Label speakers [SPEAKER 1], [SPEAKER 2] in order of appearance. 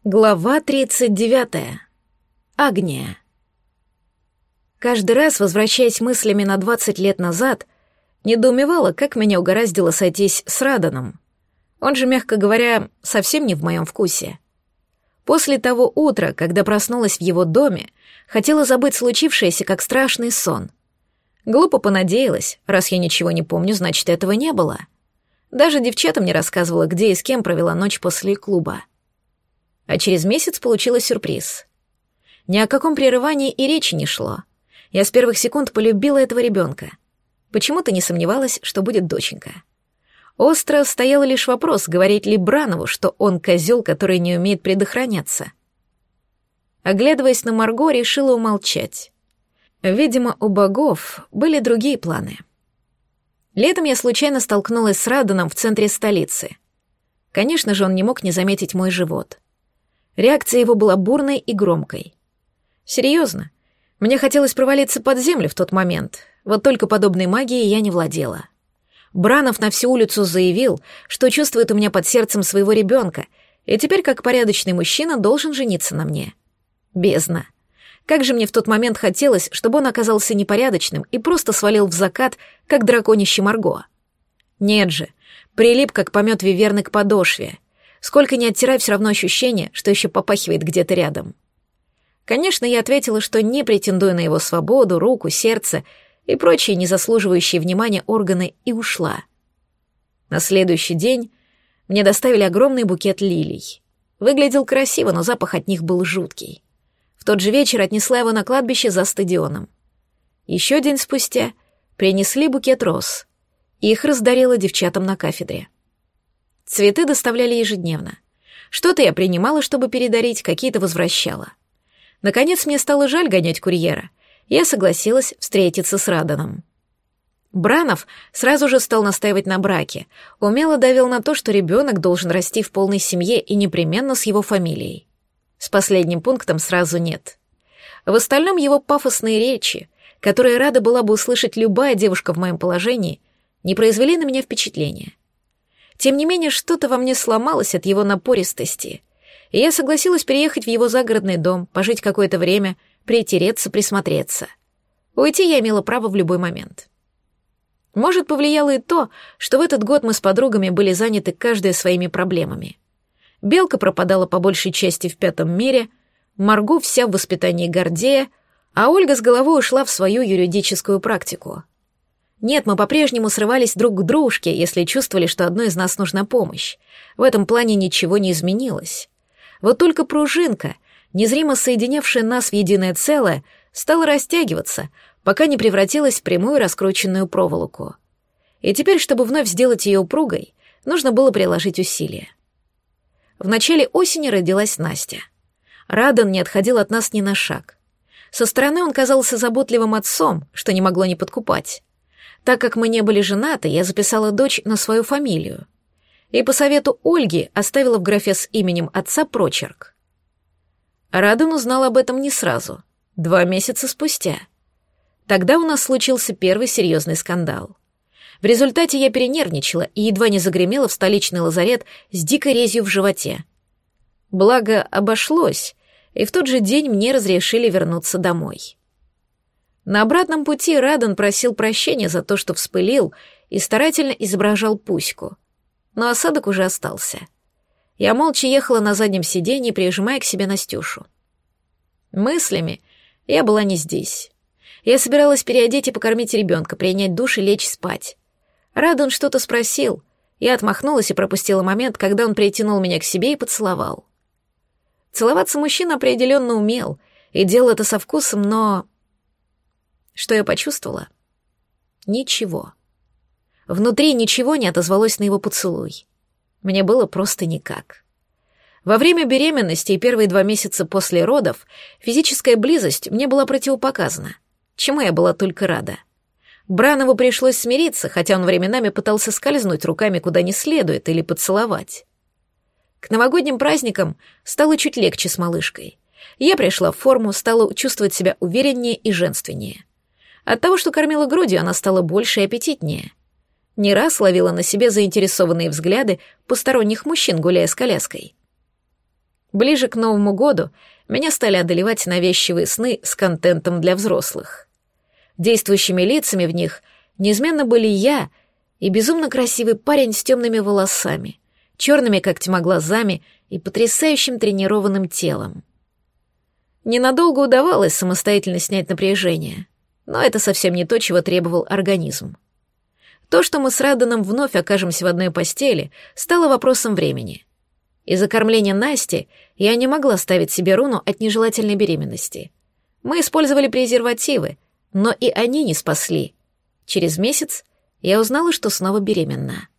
[SPEAKER 1] Глава 39. Агния. Каждый раз, возвращаясь мыслями на 20 лет назад, недоумевала, как меня угораздило сойтись с Раданом. Он же, мягко говоря, совсем не в моем вкусе. После того утра, когда проснулась в его доме, хотела забыть случившееся как страшный сон. Глупо понадеялась, раз я ничего не помню, значит, этого не было. Даже девчатам не рассказывала, где и с кем провела ночь после клуба. А через месяц получила сюрприз. Ни о каком прерывании и речи не шло. Я с первых секунд полюбила этого ребенка. Почему-то не сомневалась, что будет доченька. Остро стоял лишь вопрос, говорить ли Бранову, что он козел, который не умеет предохраняться. Оглядываясь на Марго, решила умолчать. Видимо, у богов были другие планы. Летом я случайно столкнулась с Раданом в центре столицы. Конечно же, он не мог не заметить мой живот. Реакция его была бурной и громкой. Серьезно, мне хотелось провалиться под землю в тот момент, вот только подобной магией я не владела. Бранов на всю улицу заявил, что чувствует у меня под сердцем своего ребенка, и теперь, как порядочный мужчина, должен жениться на мне. Бездна. Как же мне в тот момент хотелось, чтобы он оказался непорядочным и просто свалил в закат, как драконище Марго. Нет же, прилип, как помет виверны к подошве. Сколько ни оттирай, все равно ощущение, что еще попахивает где-то рядом. Конечно, я ответила, что не претендую на его свободу, руку, сердце и прочие незаслуживающие внимания органы, и ушла. На следующий день мне доставили огромный букет лилий. Выглядел красиво, но запах от них был жуткий. В тот же вечер отнесла его на кладбище за стадионом. Еще день спустя принесли букет роз, и их раздарила девчатам на кафедре. Цветы доставляли ежедневно. Что-то я принимала, чтобы передарить, какие-то возвращала. Наконец мне стало жаль гонять курьера. Я согласилась встретиться с Раданом. Бранов сразу же стал настаивать на браке, умело давил на то, что ребенок должен расти в полной семье и непременно с его фамилией. С последним пунктом сразу нет. В остальном его пафосные речи, которые рада была бы услышать любая девушка в моем положении, не произвели на меня впечатления. Тем не менее, что-то во мне сломалось от его напористости, и я согласилась переехать в его загородный дом, пожить какое-то время, притереться, присмотреться. Уйти я имела право в любой момент. Может, повлияло и то, что в этот год мы с подругами были заняты каждая своими проблемами. Белка пропадала по большей части в пятом мире, Марго вся в воспитании Гордея, а Ольга с головой ушла в свою юридическую практику. Нет, мы по-прежнему срывались друг к дружке, если чувствовали, что одной из нас нужна помощь. В этом плане ничего не изменилось. Вот только пружинка, незримо соединявшая нас в единое целое, стала растягиваться, пока не превратилась в прямую раскрученную проволоку. И теперь, чтобы вновь сделать ее упругой, нужно было приложить усилия. В начале осени родилась Настя. Радан не отходил от нас ни на шаг. Со стороны он казался заботливым отцом, что не могло не подкупать. Так как мы не были женаты, я записала дочь на свою фамилию. И по совету Ольги оставила в графе с именем отца прочерк. Радан узнал об этом не сразу, 2 месяца спустя. Тогда у нас случился первый серьезный скандал. В результате я перенервничала и едва не загремела в столичный лазарет с дикой резью в животе. Благо, обошлось, и в тот же день мне разрешили вернуться домой. На обратном пути Радан просил прощения за то, что вспылил, и старательно изображал Пуську. Но осадок уже остался. Я молча ехала на заднем сиденье, прижимая к себе Настюшу. Мыслями я была не здесь. Я собиралась переодеть и покормить ребенка, принять душ и лечь спать. Радан что-то спросил. Я отмахнулась и пропустила момент, когда он притянул меня к себе и поцеловал. Целоваться мужчина определенно умел, и делал это со вкусом, но... Что я почувствовала? Ничего. Внутри ничего не отозвалось на его поцелуй. Мне было просто никак. Во время беременности и первые 2 месяца после родов физическая близость мне была противопоказана, чему я была только рада. Бранову пришлось смириться, хотя он временами пытался скользнуть руками куда не следует или поцеловать. К новогодним праздникам стало чуть легче с малышкой. Я пришла в форму, стала чувствовать себя увереннее и женственнее. От того, что кормила грудью, она стала больше и аппетитнее. Не раз ловила на себе заинтересованные взгляды посторонних мужчин, гуляя с коляской. Ближе к Новому году меня стали одолевать навязчивые сны с контентом для взрослых. Действующими лицами в них неизменно были я и безумно красивый парень с темными волосами, черными как тьма глазами и потрясающим тренированным телом. Ненадолго удавалось самостоятельно снять напряжение, но это совсем не то, чего требовал организм. То, что мы с Раданом вновь окажемся в одной постели, стало вопросом времени. Из-за кормления Насти я не могла ставить себе руну от нежелательной беременности. Мы использовали презервативы, но и они не спасли. Через месяц я узнала, что снова беременна.